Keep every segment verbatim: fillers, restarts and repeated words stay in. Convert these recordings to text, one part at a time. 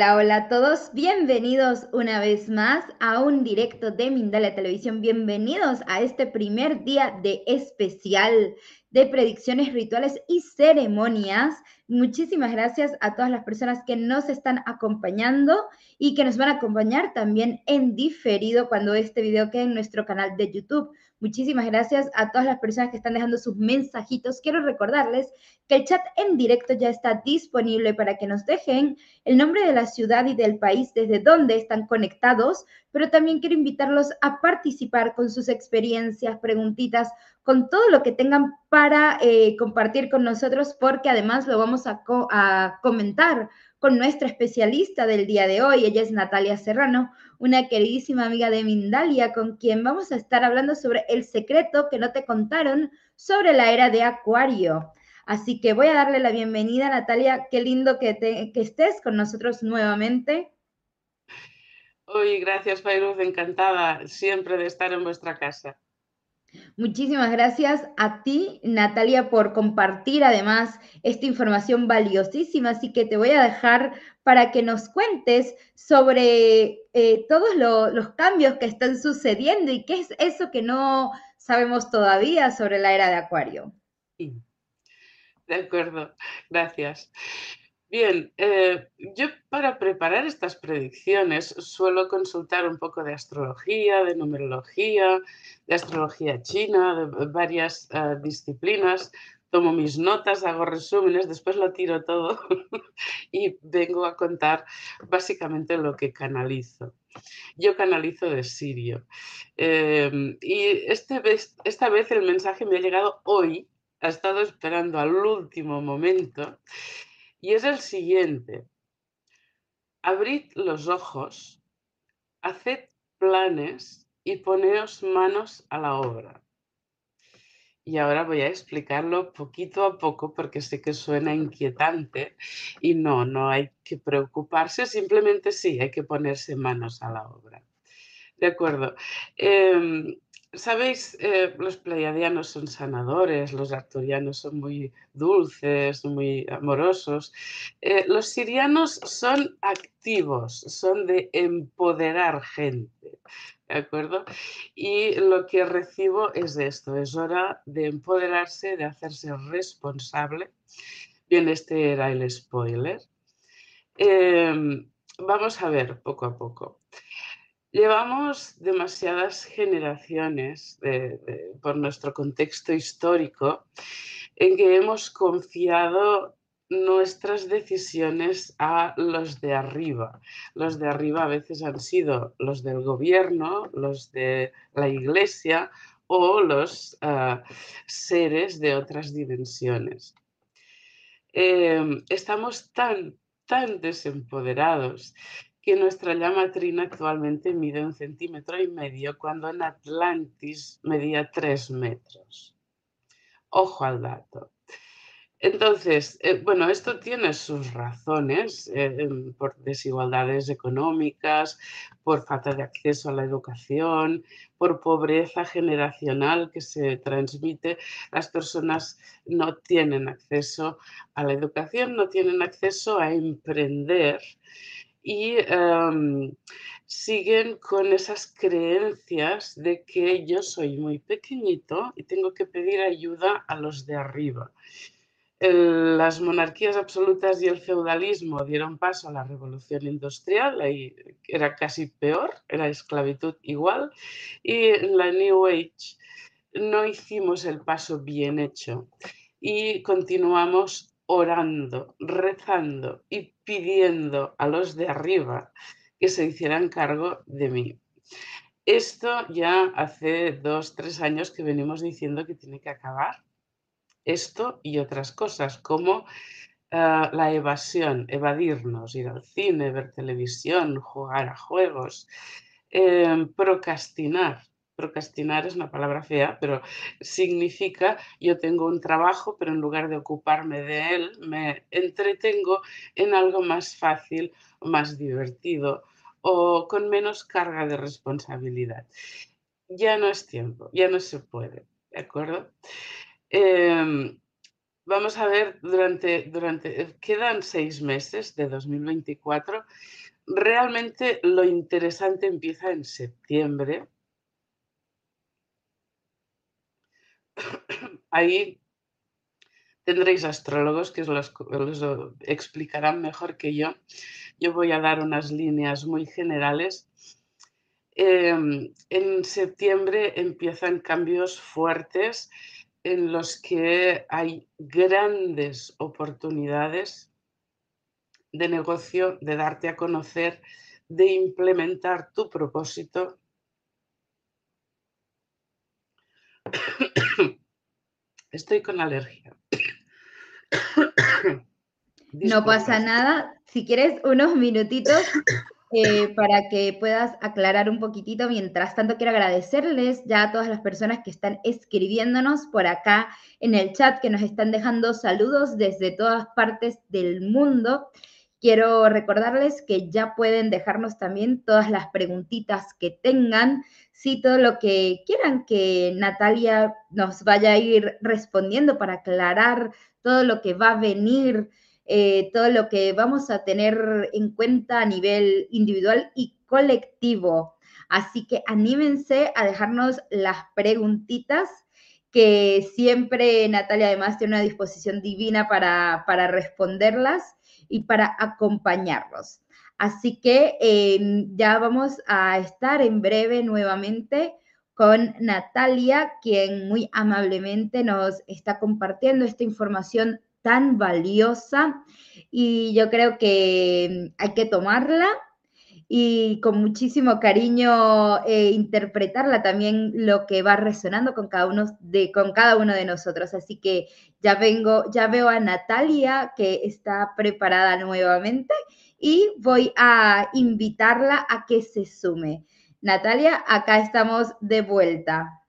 Hola, hola a todos. Bienvenidos una vez más a un directo de Mindalia Televisión. Bienvenidos a este primer día de especial de predicciones, rituales y ceremonias. Muchísimas gracias a todas las personas que nos están acompañando y que nos van a acompañar también en diferido cuando este video quede en nuestro canal de YouTube. Muchísimas gracias a todas las personas que están dejando sus mensajitos. Quiero recordarles que el chat en directo ya está disponible para que nos dejen el nombre de la ciudad y del país desde donde están conectados, pero también quiero invitarlos a participar con sus experiencias, preguntitas, con todo lo que tengan para eh, compartir con nosotros, porque además lo vamos a, co a comentar con nuestra especialista del día de hoy. Ella es Natalia Serrano, una queridísima amiga de Mindalia, con quien vamos a estar hablando sobre el secreto que no te contaron sobre la era de Acuario. Así que voy a darle la bienvenida, Natalia. Qué lindo que, te, que estés con nosotros nuevamente. Uy, gracias, Fairuz, encantada siempre de estar en vuestra casa. Muchísimas gracias a ti, Natalia, por compartir además esta información valiosísima. Así que te voy a dejar para que nos cuentes sobre eh, todos lo, los cambios que están sucediendo y qué es eso que no sabemos todavía sobre la era de Acuario. De acuerdo, gracias. Bien, eh, yo para preparar estas predicciones suelo consultar un poco de astrología, de numerología, de astrología china, de varias uh, disciplinas. Tomo mis notas, hago resúmenes, después lo tiro todo y vengo a contar básicamente lo que canalizo. Yo canalizo de Sirio. Eh, y este vez, esta vez el mensaje me ha llegado hoy, ha estado esperando al último momento, y es el siguiente. Abrid los ojos, haced planes y poneos manos a la obra. Y ahora voy a explicarlo poquito a poco porque sé que suena inquietante y no, no hay que preocuparse, simplemente sí, hay que ponerse manos a la obra. De acuerdo. Eh, Sabéis, eh, los pleiadianos son sanadores, los arcturianos son muy dulces, muy amorosos. Eh, los sirianos son activos, son de empoderar gente. ¿De acuerdo? Y lo que recibo es esto, es hora de empoderarse, de hacerse responsable. Bien, este era el spoiler. Eh, Vamos a ver poco a poco. Llevamos demasiadas generaciones de, de, por nuestro contexto histórico en que hemos confiado nuestras decisiones a los de arriba. Los de arriba a veces han sido los del gobierno, los de la iglesia o los uh, seres de otras dimensiones. Eh, estamos tan, tan desempoderados que nuestra llama trina actualmente mide un centímetro y medio cuando en Atlantis medía tres metros. Ojo al dato. Entonces, eh, bueno, esto tiene sus razones eh, por desigualdades económicas, por falta de acceso a la educación, por pobreza generacional que se transmite. Las personas no tienen acceso a la educación, no tienen acceso a emprender y um, siguen con esas creencias de que yo soy muy pequeñito y tengo que pedir ayuda a los de arriba. El, las monarquías absolutas y el feudalismo dieron paso a la revolución industrial, ahí era casi peor, era esclavitud igual, y en la New Age no hicimos el paso bien hecho y continuamos orando, rezando y pidiendo a los de arriba que se hicieran cargo de mí. Esto ya hace dos, tres años que venimos diciendo que tiene que acabar. Esto y otras cosas, como uh, la evasión, evadirnos, ir al cine, ver televisión, jugar a juegos, eh, procrastinar. Procrastinar es una palabra fea, pero significa yo tengo un trabajo, pero en lugar de ocuparme de él, me entretengo en algo más fácil, más divertido o con menos carga de responsabilidad. Ya no es tiempo, ya no se puede, ¿de acuerdo? Eh, vamos a ver, durante, durante, quedan seis meses de dos mil veinticuatro. Realmente lo interesante empieza en septiembre. Ahí tendréis astrólogos que os los, os lo explicarán mejor que yo. Yo voy a dar unas líneas muy generales. Eh, en septiembre empiezan cambios fuertes en los que hay grandes oportunidades de negocio, de darte a conocer, de implementar tu propósito. Estoy con alergia. No pasa nada. Si quieres unos minutitos eh, para que puedas aclarar un poquitito. Mientras tanto, quiero agradecerles ya a todas las personas que están escribiéndonos por acá en el chat, que nos están dejando saludos desde todas partes del mundo. Quiero recordarles que ya pueden dejarnos también todas las preguntitas que tengan, sí, todo lo que quieran que Natalia nos vaya a ir respondiendo para aclarar todo lo que va a venir, eh, todo lo que vamos a tener en cuenta a nivel individual y colectivo. Así que anímense a dejarnos las preguntitas, que siempre Natalia además tiene una disposición divina para, para responderlas y para acompañarlos. Así que eh, ya vamos a estar en breve nuevamente con Natalia, quien muy amablemente nos está compartiendo esta información tan valiosa, y yo creo que hay que tomarla y con muchísimo cariño eh, interpretarla también, lo que va resonando con cada uno de, con cada uno de nosotros. Así que ya vengo, ya veo a Natalia que está preparada nuevamente y voy a invitarla a que se sume. Natalia, acá estamos de vuelta.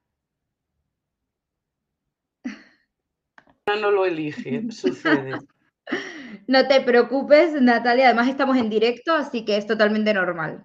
No, no lo elige, sucede. No te preocupes, Natalia, además estamos en directo, así que es totalmente normal.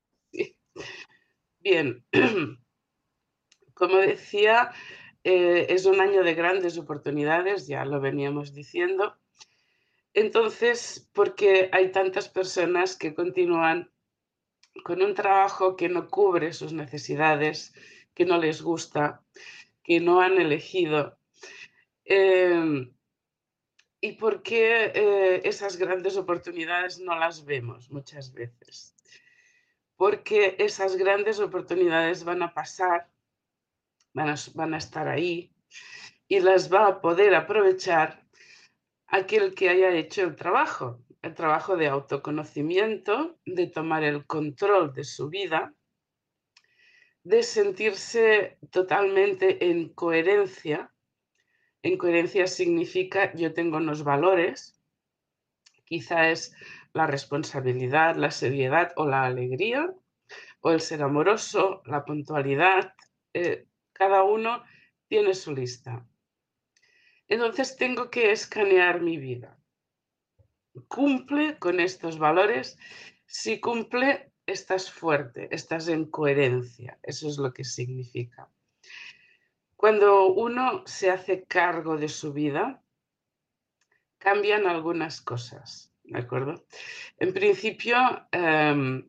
Bien, como decía, eh, es un año de grandes oportunidades, ya lo veníamos diciendo. Entonces, porque hay tantas personas que continúan con un trabajo que no cubre sus necesidades, que no les gusta, que no han elegido. Eh, ¿Y por qué eh, esas grandes oportunidades no las vemos muchas veces? Porque esas grandes oportunidades van a pasar, van a, van a estar ahí, y las va a poder aprovechar aquel que haya hecho el trabajo, el trabajo de autoconocimiento, de tomar el control de su vida, de sentirse totalmente en coherencia. En coherencia significa yo tengo unos valores, quizá es la responsabilidad, la seriedad o la alegría, o el ser amoroso, la puntualidad. Eh, cada uno tiene su lista. Entonces tengo que escanear mi vida. ¿Cumple con estos valores? Si cumple, estás fuerte, estás en coherencia. Eso es lo que significa. Cuando uno se hace cargo de su vida, cambian algunas cosas, ¿de acuerdo? En principio, eh,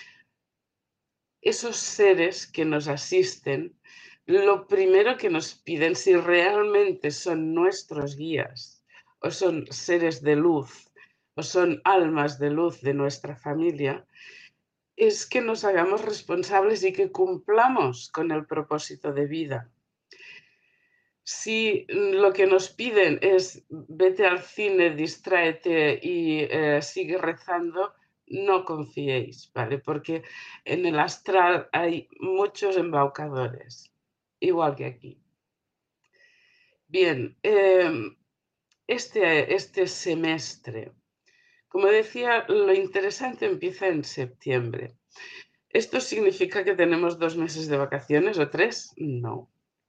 esos seres que nos asisten, lo primero que nos piden, si realmente son nuestros guías o son seres de luz o son almas de luz de nuestra familia, es que nos hagamos responsables y que cumplamos con el propósito de vida. Si lo que nos piden es vete al cine, distráete y eh, sigue rezando, no confiéis, ¿vale? Porque en el astral hay muchos embaucadores, igual que aquí. Bien, eh, este, este semestre, como decía, lo interesante empieza en septiembre. ¿Esto significa que tenemos dos meses de vacaciones o tres? No.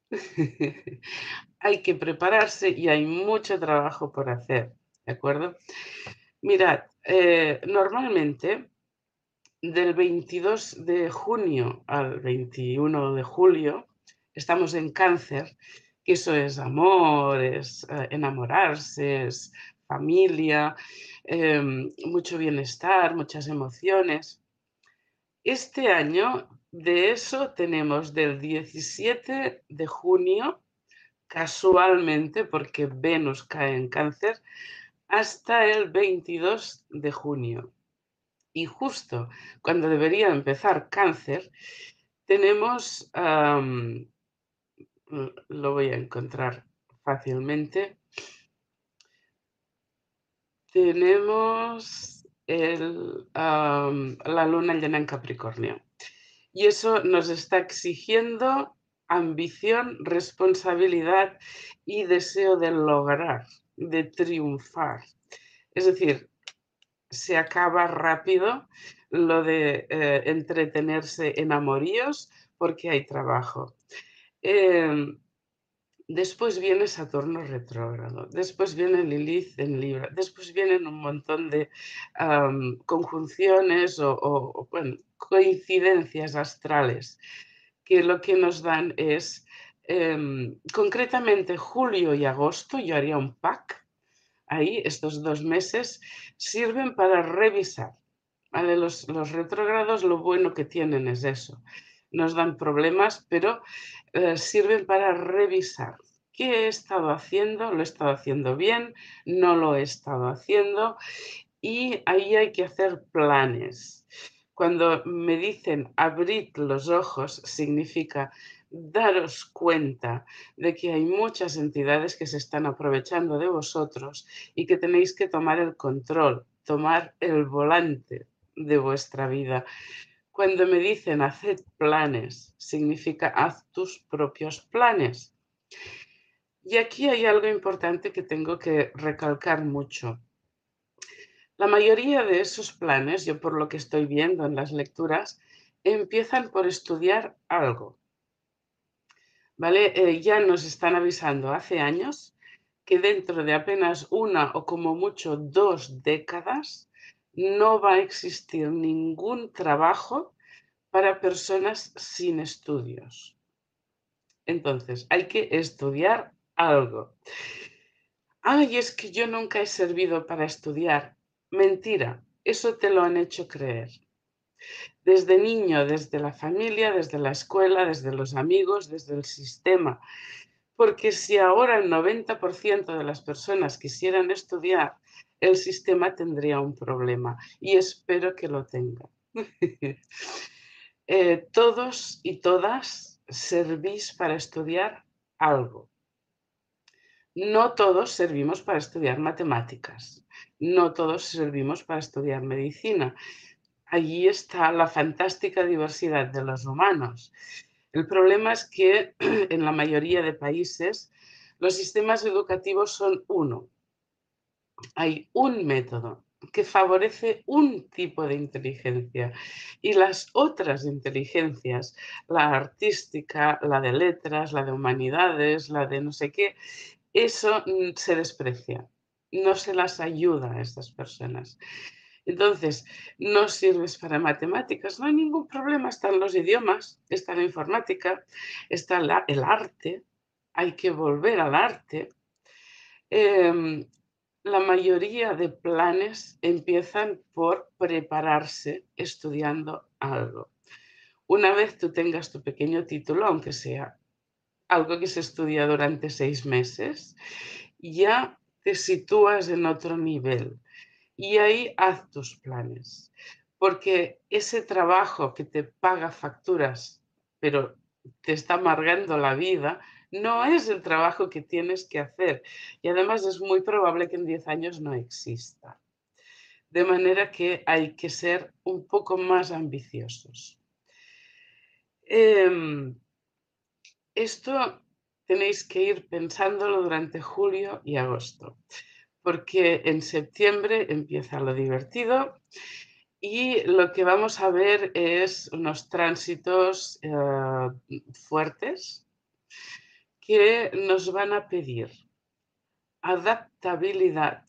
Hay que prepararse y hay mucho trabajo por hacer, ¿de acuerdo? Mirad, eh, normalmente del veintidós de junio al veintiuno de julio estamos en Cáncer, que eso es amor, es eh, enamorarse, es familia, eh, mucho bienestar, muchas emociones. Este año de eso tenemos del diecisiete de junio, casualmente, porque Venus cae en Cáncer, hasta el veintidós de junio. Y justo cuando debería empezar Cáncer, tenemos, um, lo voy a encontrar fácilmente, tenemos el, um, la luna llena en Capricornio. Y eso nos está exigiendo ambición, responsabilidad y deseo de lograr, de triunfar. Es decir, se acaba rápido lo de eh, entretenerse en amoríos porque hay trabajo. Eh, después viene Saturno retrógrado, después viene Lilith en Libra, después vienen un montón de um, conjunciones o, o, o bueno, coincidencias astrales que lo que nos dan es, eh, concretamente julio y agosto, yo haría un pack, ahí estos dos meses sirven para revisar. ¿Vale? Los, los retrógrados lo bueno que tienen es eso, nos dan problemas, pero eh, sirven para revisar. ¿Qué he estado haciendo? ¿Lo he estado haciendo bien? ¿No lo he estado haciendo? Y ahí hay que hacer planes. Cuando me dicen abrid los ojos, significa daros cuenta de que hay muchas entidades que se están aprovechando de vosotros y que tenéis que tomar el control, tomar el volante de vuestra vida. Cuando me dicen haced planes, significa haz tus propios planes. Y aquí hay algo importante que tengo que recalcar mucho. La mayoría de esos planes, yo por lo que estoy viendo en las lecturas, empiezan por estudiar algo. ¿Vale? Eh, ya nos están avisando hace años que dentro de apenas una o como mucho dos décadas no va a existir ningún trabajo para personas sin estudios. Entonces, hay que estudiar algo. Ay, es que yo nunca he servido para estudiar. Mentira, eso te lo han hecho creer. Desde niño, desde la familia, desde la escuela, desde los amigos, desde el sistema. Porque si ahora el noventa por ciento de las personas quisieran estudiar, el sistema tendría un problema y espero que lo tenga. eh, todos y todas servís para estudiar algo. No todos servimos para estudiar matemáticas, no todos servimos para estudiar medicina. Allí está la fantástica diversidad de los humanos. El problema es que en la mayoría de países los sistemas educativos son uno. Hay un método que favorece un tipo de inteligencia y las otras inteligencias, la artística, la de letras, la de humanidades, la de no sé qué, eso se desprecia, no se las ayuda a estas personas. Entonces, no sirves para matemáticas, no hay ningún problema, están los idiomas, está la informática, está la, el arte, hay que volver al arte. Eh, la mayoría de planes empiezan por prepararse estudiando algo. Una vez tú tengas tu pequeño título, aunque sea algo que se estudia durante seis meses, ya te sitúas en otro nivel y ahí haz tus planes, porque ese trabajo que te paga facturas, pero te está amargando la vida, no es el trabajo que tienes que hacer y además es muy probable que en diez años no exista. De manera que hay que ser un poco más ambiciosos. Eh, esto tenéis que ir pensándolo durante julio y agosto, porque en septiembre empieza lo divertido y lo que vamos a ver es unos tránsitos eh, fuertes que nos van a pedir adaptabilidad.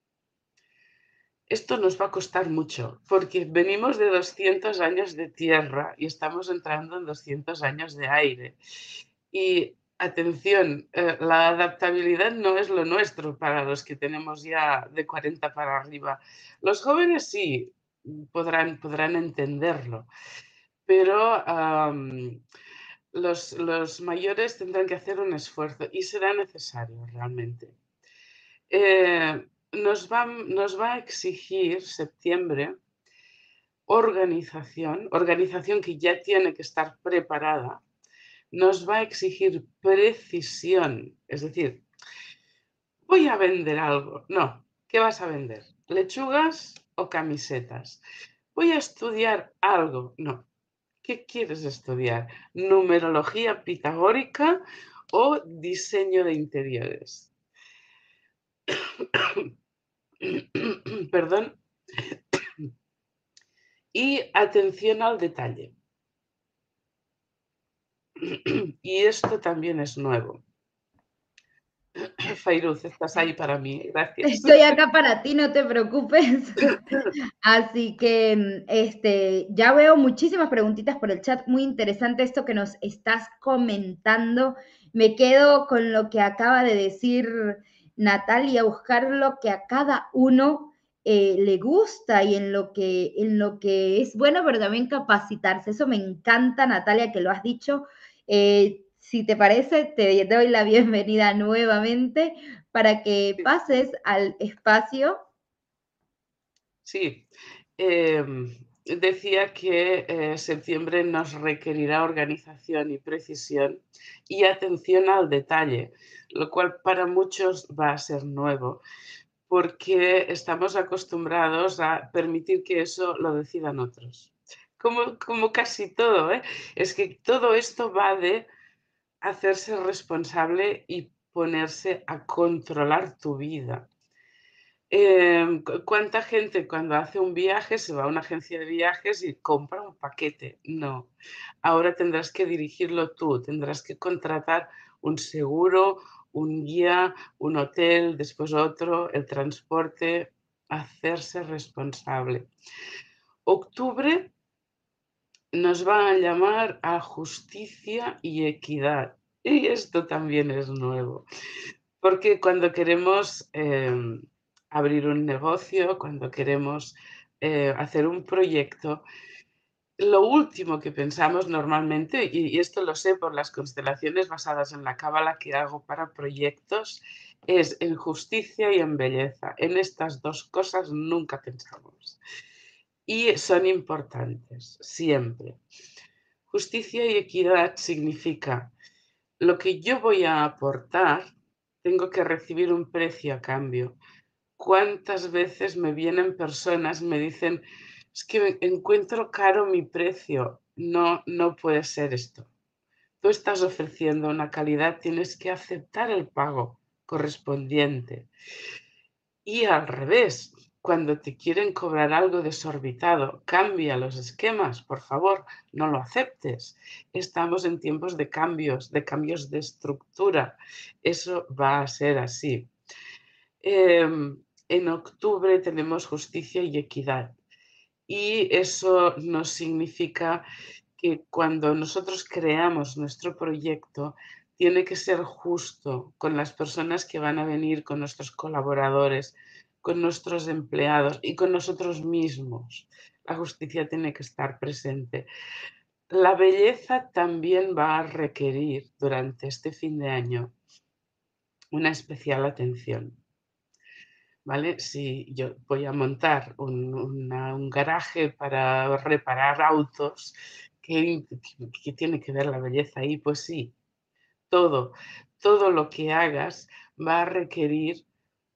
Esto nos va a costar mucho, porque venimos de doscientos años de tierra y estamos entrando en doscientos años de aire. Y atención, eh, la adaptabilidad no es lo nuestro para los que tenemos ya de cuarenta para arriba. Los jóvenes sí podrán, podrán entenderlo, pero am, los, los mayores tendrán que hacer un esfuerzo y será necesario realmente. Eh, nos va, nos va a exigir septiembre organización, organización que ya tiene que estar preparada, nos va a exigir precisión, es decir, voy a vender algo. No, ¿qué vas a vender? ¿Lechugas o camisetas? Voy a estudiar algo. No, ¿qué quieres estudiar? ¿Numerología pitagórica o diseño de interiores? Perdón. Y atención al detalle. Y esto también es nuevo. Fairuz, estás ahí para mí, gracias. Estoy acá para ti, no te preocupes. Así que este, ya veo muchísimas preguntitas por el chat, muy interesante esto que nos estás comentando. Me quedo con lo que acaba de decir Natalia, buscar lo que a cada uno eh, le gusta y en lo, que, en lo que es bueno, pero también capacitarse. Eso me encanta, Natalia, que lo has dicho. Eh, si te parece, te doy la bienvenida nuevamente para que pases al espacio. Sí, eh, decía que eh, septiembre nos requerirá organización y precisión y atención al detalle, lo cual para muchos va a ser nuevo, porque estamos acostumbrados a permitir que eso lo decidan otros. Como, como casi todo, ¿eh? Es que todo esto va de hacerse responsable y ponerse a controlar tu vida. Eh, ¿Cuánta gente cuando hace un viaje se va a una agencia de viajes y compra un paquete? No. Ahora tendrás que dirigirlo tú, tendrás que contratar un seguro, un guía, un hotel, después otro, el transporte, hacerse responsable. Octubre nos va a llamar a justicia y equidad. Y esto también es nuevo, porque cuando queremos eh, abrir un negocio, cuando queremos eh, hacer un proyecto, lo último que pensamos normalmente, y, y esto lo sé por las constelaciones basadas en la cábala que hago para proyectos, es en justicia y en belleza. En estas dos cosas nunca pensamos. Y son importantes, siempre. Justicia y equidad significa lo que yo voy a aportar, tengo que recibir un precio a cambio. ¿Cuántas veces me vienen personas y me dicen, es que encuentro caro mi precio? No, no puede ser esto. Tú estás ofreciendo una calidad, tienes que aceptar el pago correspondiente. Y al revés, cuando te quieren cobrar algo desorbitado, cambia los esquemas, por favor, no lo aceptes. Estamos en tiempos de cambios, de cambios de estructura. Eso va a ser así. Eh, en octubre tenemos justicia y equidad. Y eso nos significa que cuando nosotros creamos nuestro proyecto, tiene que ser justo con las personas que van a venir, con nuestros colaboradores, con nuestros empleados y con nosotros mismos. La justicia tiene que estar presente. La belleza también va a requerir durante este fin de año una especial atención. ¿Vale? Si yo voy a montar un, una, un garaje para reparar autos, ¿qué, ¿qué tiene que ver la belleza ahí? Pues sí, todo, todo lo que hagas va a requerir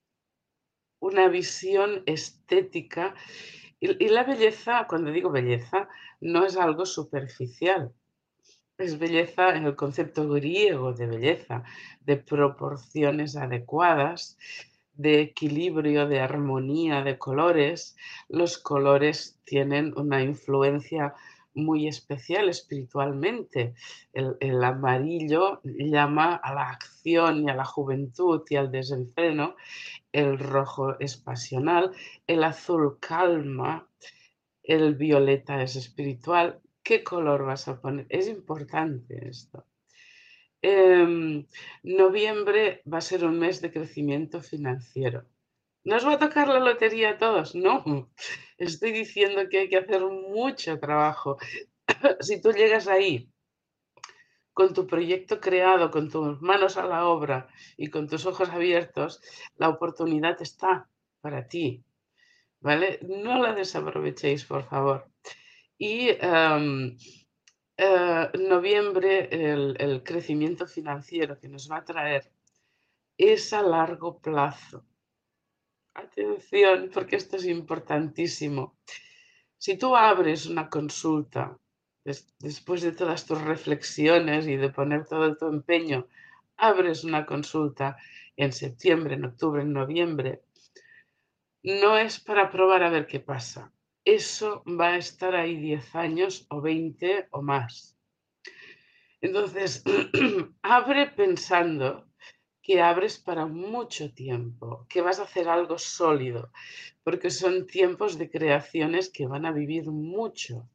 una visión estética. Y, y la belleza, cuando digo belleza, no es algo superficial. Es belleza en el concepto griego de belleza, de proporciones adecuadas, de equilibrio, de armonía de colores. Los colores tienen una influencia muy especial espiritualmente. El, el amarillo llama a la acción y a la juventud y al desenfreno. El rojo es pasional. El azul calma. El violeta es espiritual. ¿Qué color vas a poner? Es importante esto. Em, noviembre va a ser un mes de crecimiento financiero. ¿No os va a tocar la lotería a todos? No, estoy diciendo que hay que hacer mucho trabajo. Si tú llegas ahí con tu proyecto creado, con tus manos a la obra y con tus ojos abiertos, la oportunidad está para ti, ¿vale? No la desaprovechéis, por favor. Y em, eh, noviembre, el, el crecimiento financiero que nos va a traer es a largo plazo. Atención, porque esto es importantísimo. Si tú abres una consulta des- después de todas tus reflexiones y de poner todo tu empeño, abres una consulta en septiembre, en octubre, en noviembre, no es para probar a ver qué pasa. Eso va a estar ahí diez años o veinte o más. Entonces, abre pensando que abres para mucho tiempo, que vas a hacer algo sólido, porque son tiempos de creaciones que van a vivir mucho.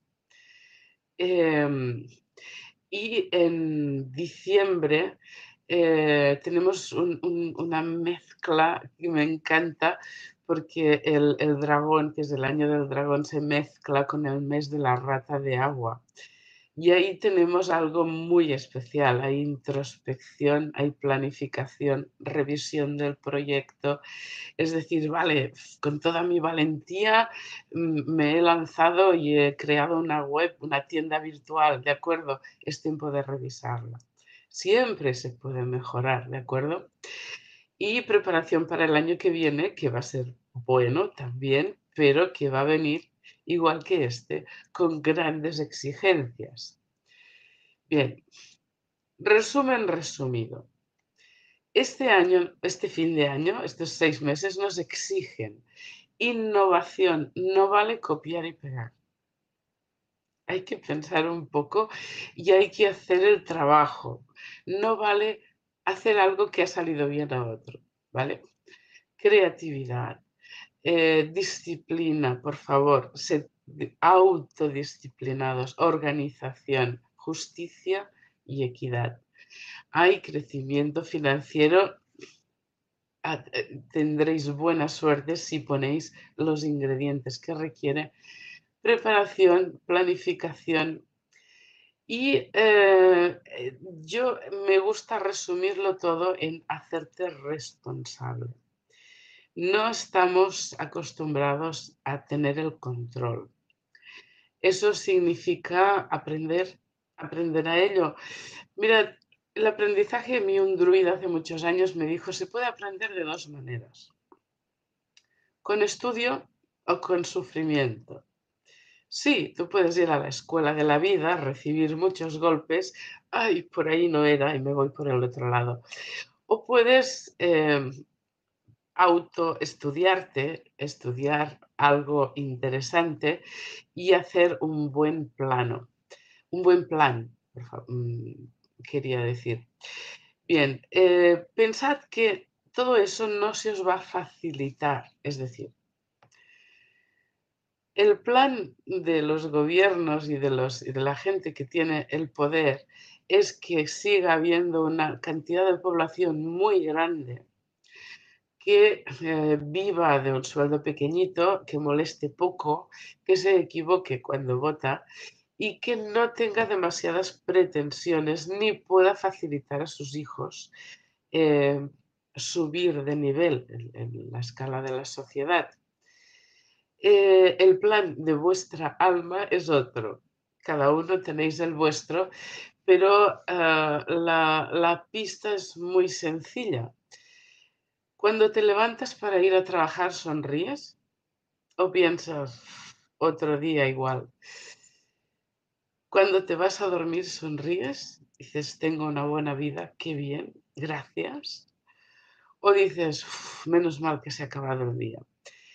Em, y en diciembre eh, tenemos un- un- una mezcla que me encanta porque el, el dragón, que es el año del dragón, se mezcla con el mes de la rata de agua. Y ahí tenemos algo muy especial, hay introspección, hay planificación, revisión del proyecto. Es decir, vale, con toda mi valentía mm, me he lanzado y he creado una web, una tienda virtual, ¿de acuerdo? Es tiempo de revisarla. Siempre se puede mejorar, ¿de acuerdo? Y preparación para el año que viene, que va a ser bueno también, pero que va a venir igual que este, con grandes exigencias. Bien, resumen resumido. Este año, este fin de año, estos seis meses nos exigen innovación, no vale copiar y pegar. Hay que pensar un poco y hay que hacer el trabajo. No vale hacer algo que ha salido bien a otro, ¿vale? Creatividad, eh, disciplina, por favor, sed autodisciplinados, organización, justicia y equidad. Hay crecimiento financiero, ah, eh, tendréis buena suerte si ponéis los ingredientes que requiere preparación, planificación y eh, eh, yo me gusta resumirlo todo en hacerte responsable. No estamos acostumbrados a tener el control. Eso significa aprender, aprender a ello. Mira, el aprendizaje, a mí un druida hace muchos años me dijo, se puede aprender de dos maneras, con estudio o con sufrimiento. Sí, tú puedes ir a la escuela de la vida, recibir muchos golpes, ay, por ahí no era y me voy por el otro lado. O puedes eh, autoestudiarte, estudiar algo interesante y hacer un buen plano, un buen plan, por fa- mm, quería decir. Bien, eh, pensad que todo eso no se os va a facilitar, es decir, el plan de los gobiernos y de, los, y de la gente que tiene el poder es que siga habiendo una cantidad de población muy grande que eh, viva de un sueldo pequeñito, que moleste poco, que se equivoque cuando vota y que no tenga demasiadas pretensiones ni pueda facilitar a sus hijos eh, subir de nivel en, en la escala de la sociedad. Eh, el plan de vuestra alma es otro. Cada uno tenéis el vuestro, pero eh, la, la pista es muy sencilla. Cuando te levantas para ir a trabajar, ¿sonríes? ¿O piensas otro día igual? Cuando te vas a dormir, ¿sonríes? Dices, tengo una buena vida, qué bien, gracias. O dices, "Uf, menos mal que se ha acabado el día".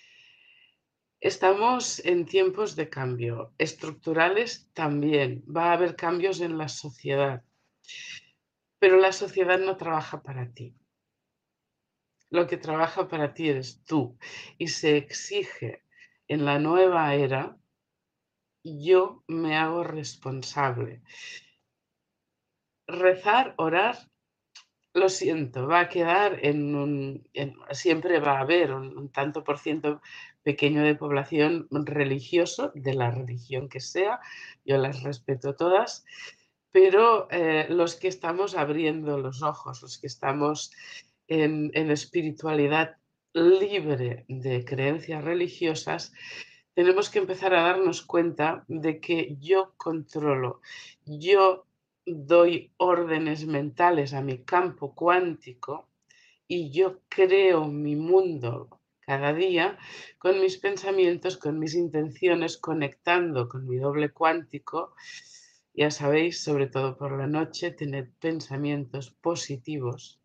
Estamos en tiempos de cambio, estructurales también. Va a haber cambios en la sociedad, pero la sociedad no trabaja para ti. Lo que trabaja para ti eres tú y se exige en la nueva era, yo me hago responsable. rezar, orar, lo siento, va a quedar en un... en- siempre va a haber un, un tanto por ciento pequeño de población religioso, de la religión que sea, yo las respeto todas, pero eh, los que estamos abriendo los ojos, los que estamos en, en espiritualidad libre de creencias religiosas, tenemos que empezar a darnos cuenta de que yo controlo, yo doy órdenes mentales a mi campo cuántico y yo creo mi mundo cada día con mis pensamientos, con mis intenciones, conectando con mi doble cuántico. Ya sabéis, sobre todo por la noche, tener pensamientos positivos.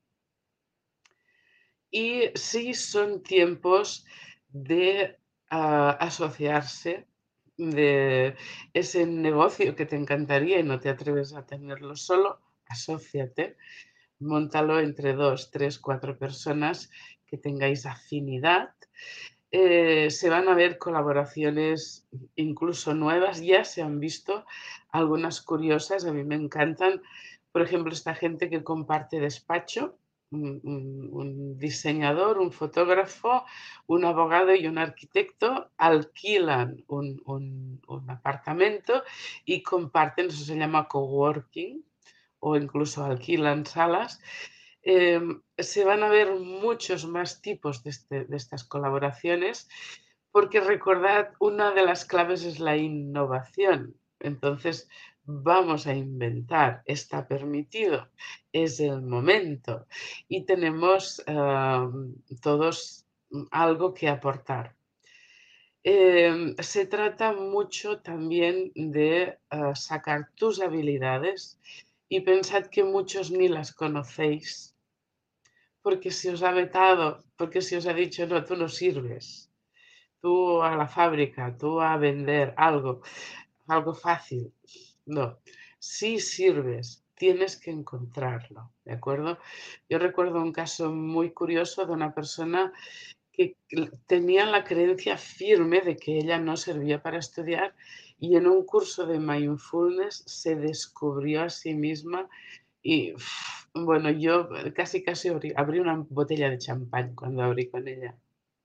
Y sí son tiempos de ah, asociarse, de ese negocio que te encantaría y no te atreves a tenerlo solo, asóciate, móntalo entre dos, tres, cuatro personas que tengáis afinidad. Eh, se van a ver colaboraciones incluso nuevas, ya se han visto algunas curiosas, a mí me encantan. Por ejemplo, esta gente que comparte despacho, un, un- un diseñador, un fotógrafo, un abogado y un arquitecto alquilan un, un- un apartamento y comparten, eso se llama coworking, o incluso alquilan salas. Em, se van a ver muchos más tipos de, este- de estas colaboraciones, porque recordad, una de las claves es la innovación. Entonces, vamos a inventar, está permitido, es el momento y tenemos am, todos mm, algo que aportar. Em, se trata mucho también de ah, sacar tus habilidades y pensad que muchos ni las conocéis porque se os ha vetado, porque se os ha dicho, no, tú no sirves, tú a la fábrica, tú a vender algo, algo fácil. No, sí sirves, tienes que encontrarlo, ¿de acuerdo? Yo recuerdo un caso muy curioso de una persona que tenía la creencia firme de que ella no servía para estudiar y en un curso de mindfulness se descubrió a sí misma y uf, bueno, yo casi casi abrí, abrí una botella de champán cuando abrí con ella.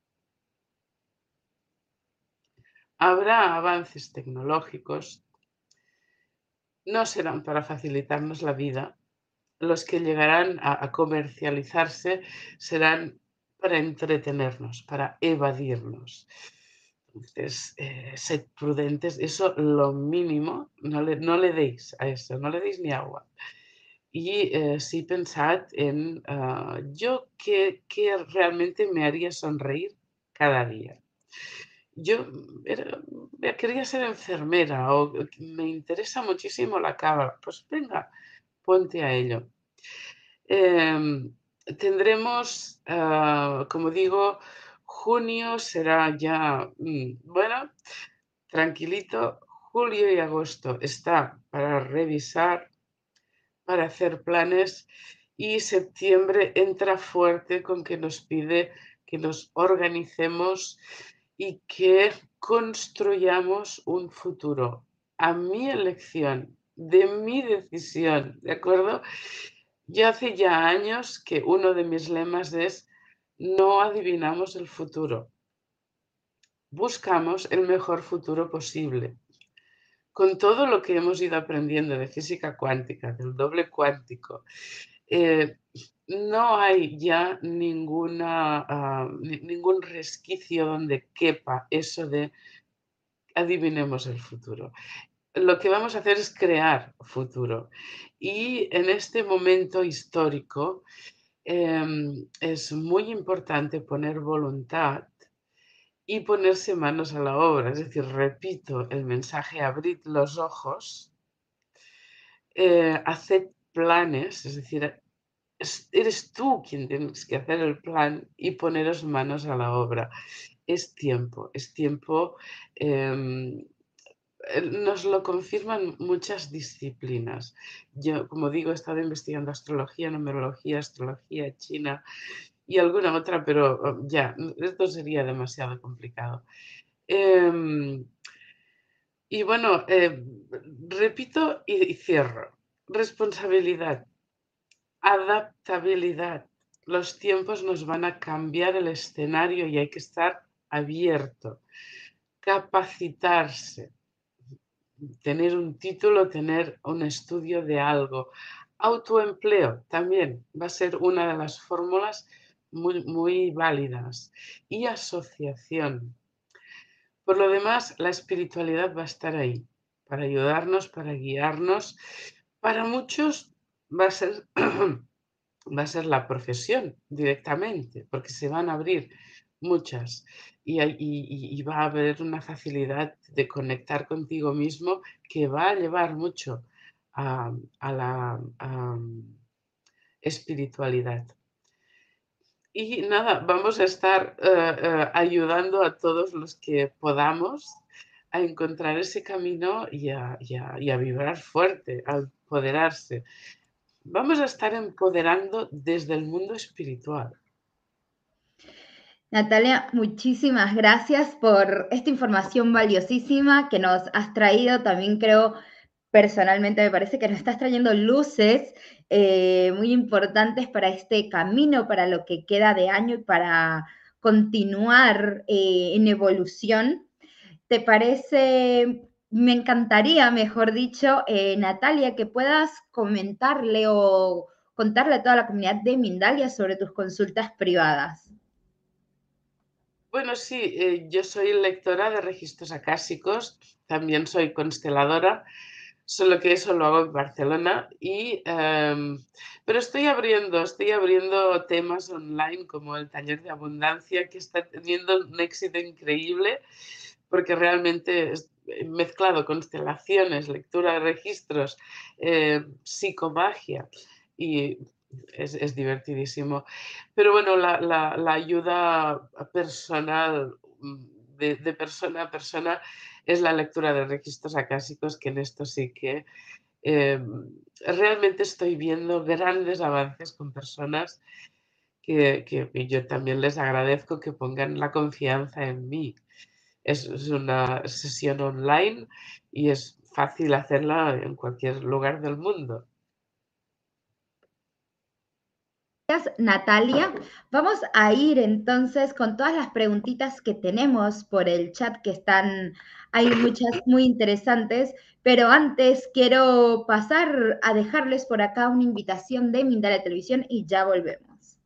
Habrá avances tecnológicos, no serán para facilitarnos la vida. Los que llegarán a, a comercializarse serán para entretenernos, para evadirnos. Entonces, eh, sed prudentes, eso lo mínimo, no le, no le deis a eso, no le deis ni agua. Y eh, sí pensad en ah, yo qué, qué realmente me haría sonreír cada día. Yo mm, era- me quería ser enfermera o me interesa muchísimo la cábala. Pues venga, ponte a ello. Em, tendremos, ah, como digo, junio será ya, mm, bueno, tranquilito. Julio y agosto está para revisar, para hacer planes y septiembre entra fuerte con que nos pide que nos organicemos y que construyamos un futuro a mi elección, de mi decisión, ¿de acuerdo? Yo hace ya años que uno de mis lemas es no adivinamos el futuro, buscamos el mejor futuro posible. Con todo lo que hemos ido aprendiendo de física cuántica, del doble cuántico, eh, no hay ya ninguna, ah, ni- ningún resquicio donde quepa eso de adivinemos el futuro. Lo que vamos a hacer es crear futuro. Y en este momento histórico em, es muy importante poner voluntad y ponerse manos a la obra. Es decir, repito el mensaje, abrid los ojos, eh, haced planes, es decir, es- eres tú quien tienes que hacer el plan y poneros manos a la obra. Es tiempo, es tiempo. em, eh, Nos lo confirman muchas disciplinas. Yo, como digo, he estado investigando astrología, numerología, astrología china y alguna otra, pero oh, ya, esto sería demasiado complicado. Em, y bueno, eh, repito y, y cierro. responsabilidad, adaptabilidad. Los tiempos nos van a cambiar el escenario y hay que estar abierto. Capacitarse, tener un título, tener un estudio de algo. Autoempleo también va a ser una de las fórmulas muy, muy válidas. Y asociación. Por lo demás, la espiritualidad va a estar ahí, para ayudarnos, para guiarnos. Para muchos va a ser, va a ser la profesión directamente, porque se van a abrir muchas y, hay- y- y va a haber una facilidad de conectar contigo mismo que va a llevar mucho a, a la am, espiritualidad. Y nada, vamos a estar eh, eh, ayudando a todos los que podamos a encontrar ese camino y a, y a- y a vibrar fuerte, a empoderarse. Vamos a estar empoderando desde el mundo espiritual. Natalia, muchísimas gracias por esta información valiosísima que nos has traído. También creo, personalmente, me parece que nos estás trayendo luces eh, muy importantes para este camino, para lo que queda de año y para continuar eh, en evolución. ¿Te parece? Me encantaría, mejor dicho, eh, Natalia, que puedas comentarle o contarle a toda la comunidad de Mindalia sobre tus consultas privadas. Bueno, sí, eh, yo soy lectora de registros acásicos, también soy consteladora, solo que eso lo hago en Barcelona y, em, pero estoy abriendo, estoy abriendo temas online como el taller de abundancia que está teniendo un éxito increíble porque realmente es he mezclado constelaciones, lectura de registros, eh, psicomagia y es, es divertidísimo. Pero bueno, la, la- la ayuda personal, mm, de, de persona a persona, es la lectura de registros acásicos, que en esto sí que eh, realmente estoy viendo grandes avances con personas que, que yo también les agradezco que pongan la confianza en mí. Es, es una sesión online y es fácil hacerla en cualquier lugar del mundo. Gracias, Natalia. Vamos a ir entonces con todas las preguntitas que tenemos por el chat, que están, hay muchas muy interesantes, pero antes quiero pasar a dejarles por acá una invitación de Mindalia Televisión y ya volvemos.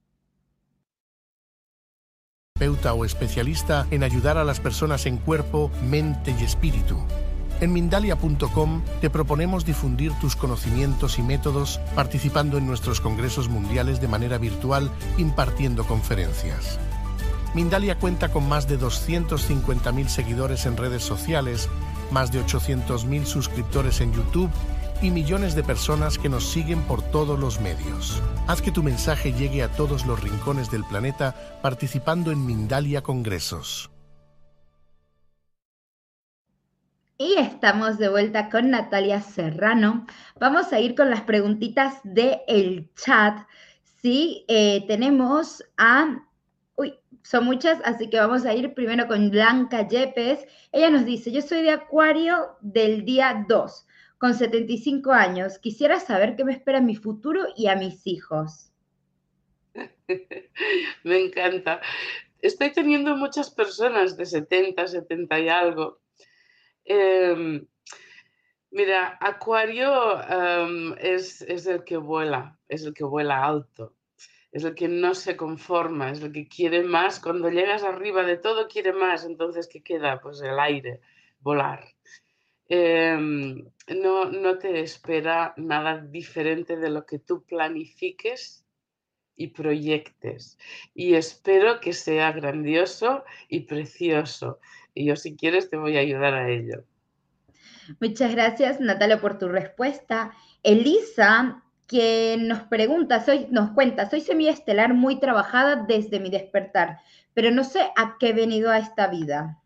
Terapeuta o especialista en ayudar a las personas en cuerpo, mente y espíritu. En Mindalia punto com te proponemos difundir tus conocimientos y métodos participando en nuestros congresos mundiales de manera virtual, impartiendo conferencias. Mindalia cuenta con más de doscientos cincuenta mil seguidores en redes sociales, más de ochocientos mil suscriptores en YouTube y millones de personas que nos siguen por todos los medios. Haz que tu mensaje llegue a todos los rincones del planeta participando en Mindalia Congresos. Y estamos de vuelta con Natalia Serrano. Vamos a ir con las preguntitas del chat. Sí, eh, tenemos a... Uy, son muchas, así que vamos a ir primero con Blanca Yepes. Ella nos dice, yo soy de Acuario del día dos, con setenta y cinco años. Quisiera saber qué me espera en mi futuro y a mis hijos. Me encanta. Estoy teniendo muchas personas de setenta, setenta y algo. Em, mira, Acuario em, es, es el que vuela, es el que vuela alto, es el que no se conforma, es el que quiere más. Cuando llegas arriba de todo, quiere más. Entonces, ¿qué queda? Pues el aire, volar. Em, no, no te espera nada diferente de lo que tú planifiques y proyectes. Y espero que sea grandioso y precioso. Y yo, si quieres, te voy a ayudar a ello. Muchas gracias, Natalia, por tu respuesta. Elisa, que nos pregunta, soy, nos cuenta, soy semiestelar muy trabajada desde mi despertar, pero no sé a qué he venido a esta vida.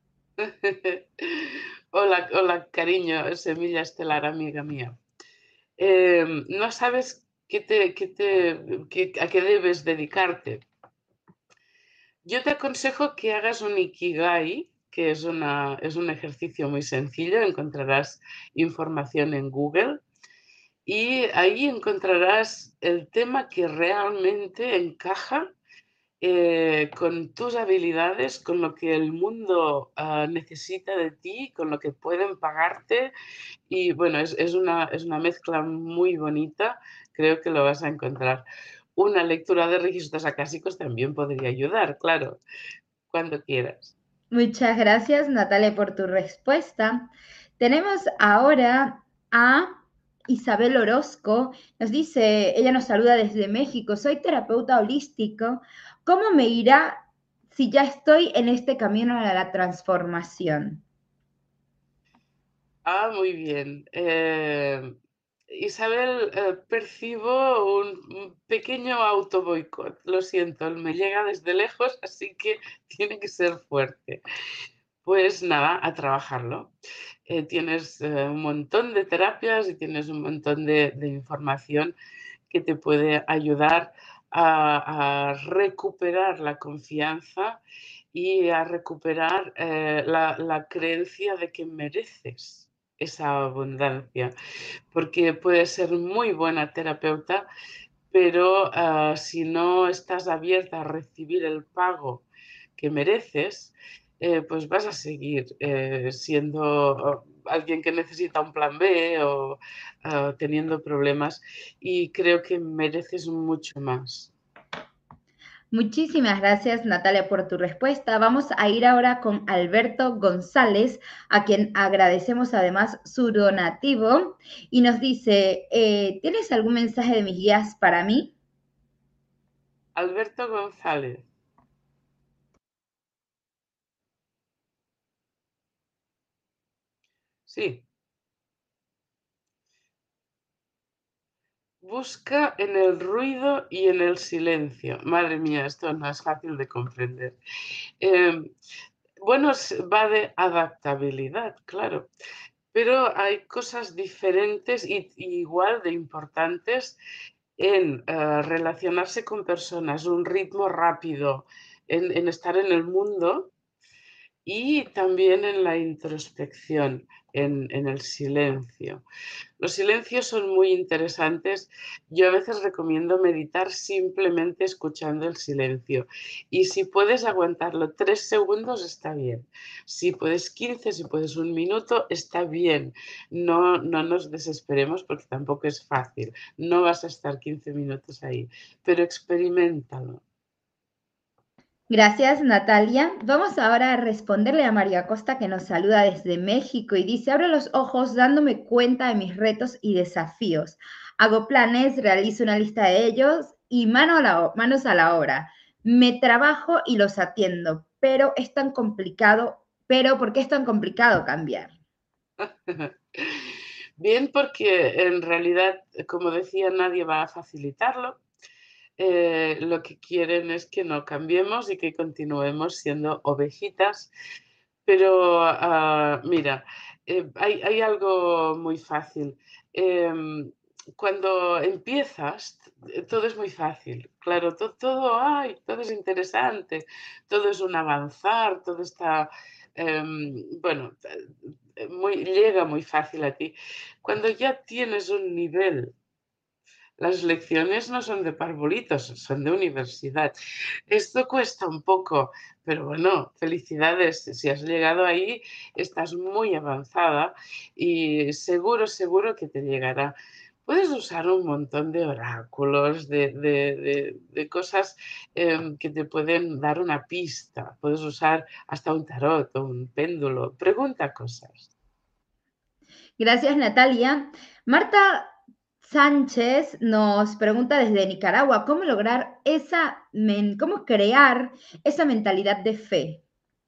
Hola, hola, cariño, semilla estelar, amiga mía. Em, no sabes qué te, qué te, qué- a qué debes dedicarte. Yo te aconsejo que hagas un Ikigai, que es, una, es un ejercicio muy sencillo, encontrarás información en Google y ahí encontrarás el tema que realmente encaja eh, con tus habilidades, con lo que el mundo ah, necesita de ti, con lo que pueden pagarte. Y bueno, es, es una, es una mezcla muy bonita, creo que lo vas a encontrar. Una lectura de registros acásicos también podría ayudar, claro, cuando quieras. Muchas gracias, Natalia, por tu respuesta. Tenemos ahora a Isabel Orozco. Nos dice, ella nos saluda desde México. Soy terapeuta holístico. ¿Cómo me irá si ya estoy en este camino a la transformación? Ah, muy bien. Eh, Isabel, eh, percibo un, un pequeño auto boicot. Lo siento, me llega desde lejos, así que tiene que ser fuerte. Pues nada, a trabajarlo. Eh, tienes eh, un montón de terapias y tienes un montón de, de información que te puede ayudar a, a recuperar la confianza y a recuperar eh, la, la creencia de que mereces esa abundancia, porque puedes ser muy buena terapeuta, pero ah, si no estás abierta a recibir el pago que mereces, eh, pues vas a seguir eh, siendo oh, alguien que necesita un plan B o ah, teniendo problemas, y creo que mereces mucho más. Muchísimas gracias, Natalia, por tu respuesta. Vamos a ir ahora con Alberto González, a quien agradecemos además su donativo, y nos dice, eh, ¿tienes algún mensaje de mis guías para mí? Alberto González. Sí. Busca en el ruido y en el silencio. Madre mía, esto no es fácil de comprender. Eh, bueno, va de adaptabilidad, claro, pero hay cosas diferentes y, y igual de importantes en uh, relacionarse con personas, un ritmo rápido, en, en estar en el mundo y también en la introspección, en, en el silencio. Los silencios son muy interesantes. Yo a veces recomiendo meditar simplemente escuchando el silencio. Y si puedes aguantarlo tres segundos, está bien. Si puedes quince, si puedes un minuto, está bien. No, no nos desesperemos porque tampoco es fácil. No vas a estar quince minutos ahí, pero experiméntalo. Gracias, Natalia. Vamos ahora a responderle a María Costa, que nos saluda desde México y dice, abro los ojos dándome cuenta de mis retos y desafíos. Hago planes, realizo una lista de ellos y mano a la, manos a la obra. Me trabajo y los atiendo, pero es tan complicado, pero ¿por qué es tan complicado cambiar? Bien, porque en realidad, como decía, nadie va a facilitarlo. Eh, lo que quieren es que no cambiemos y que continuemos siendo ovejitas. Pero uh, mira, eh, hay, hay, algo muy fácil. Eh, cuando empiezas, todo es muy fácil. Claro, todo, todo, ay, todo es interesante, todo es un avanzar, todo está, eh, bueno, muy, llega muy fácil a ti. Cuando ya tienes un nivel, las lecciones no son de parvulitos, son de universidad. Esto cuesta un poco, pero bueno, felicidades. Si has llegado ahí, estás muy avanzada y seguro, seguro que te llegará. Puedes usar un montón de oráculos, de, de, de, de cosas eh, que te pueden dar una pista. Puedes usar hasta un tarot o un péndulo. Pregunta cosas. Gracias, Natalia. Marta Sánchez nos pregunta desde Nicaragua, ¿cómo lograr esa, cómo crear esa mentalidad de fe?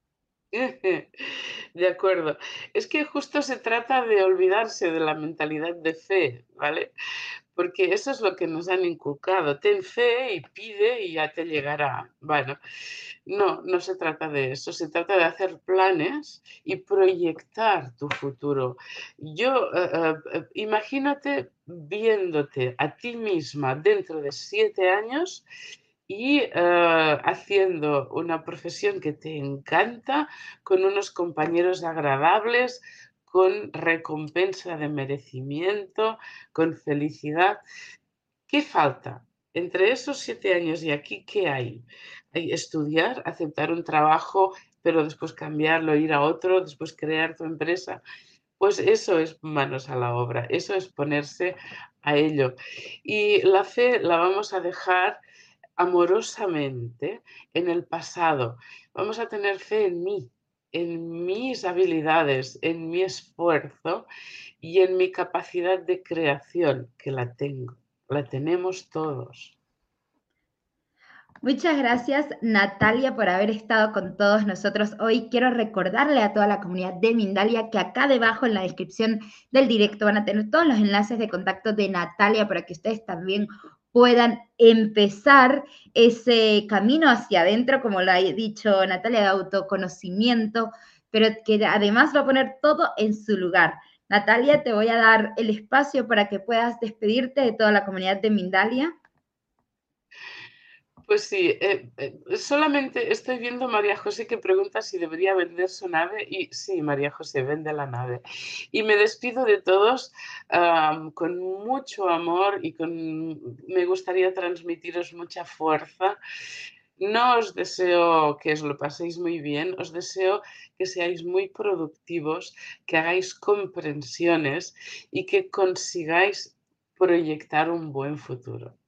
De acuerdo. Es que justo se trata de olvidarse de la mentalidad de fe, ¿vale? Porque eso es lo que nos han inculcado. Ten fe y pide y ya te llegará. Bueno, no, no se trata de eso. Se trata de hacer planes y proyectar tu futuro. Yo, uh, uh, imagínate viéndote a ti misma dentro de siete años y uh, haciendo una profesión que te encanta, con unos compañeros agradables, con recompensa de merecimiento, con felicidad. ¿Qué falta? Entre esos siete años y aquí, ¿qué hay? Hay estudiar, aceptar un trabajo, pero después cambiarlo, ir a otro, después crear tu empresa. Pues eso es manos a la obra, eso es ponerse a ello. Y la fe la vamos a dejar amorosamente en el pasado. Vamos a tener fe en mí, en mis habilidades, en mi esfuerzo y en mi capacidad de creación, que la tengo, la tenemos todos. Muchas gracias, Natalia, por haber estado con todos nosotros hoy. Quiero recordarle a toda la comunidad de Mindalia que acá debajo en la descripción del directo van a tener todos los enlaces de contacto de Natalia para que ustedes también puedan empezar ese camino hacia adentro, como lo ha dicho Natalia, de autoconocimiento, pero que además va a poner todo en su lugar. Natalia, te voy a dar el espacio para que puedas despedirte de toda la comunidad de Mindalia. Pues sí, eh, eh, solamente estoy viendo María José que pregunta si debería vender su nave y sí, María José, vende la nave. Y me despido de todos um, con mucho amor y con, me gustaría transmitiros mucha fuerza. No os deseo que os lo paséis muy bien, os deseo que seáis muy productivos, que hagáis comprensiones y que consigáis proyectar un buen futuro.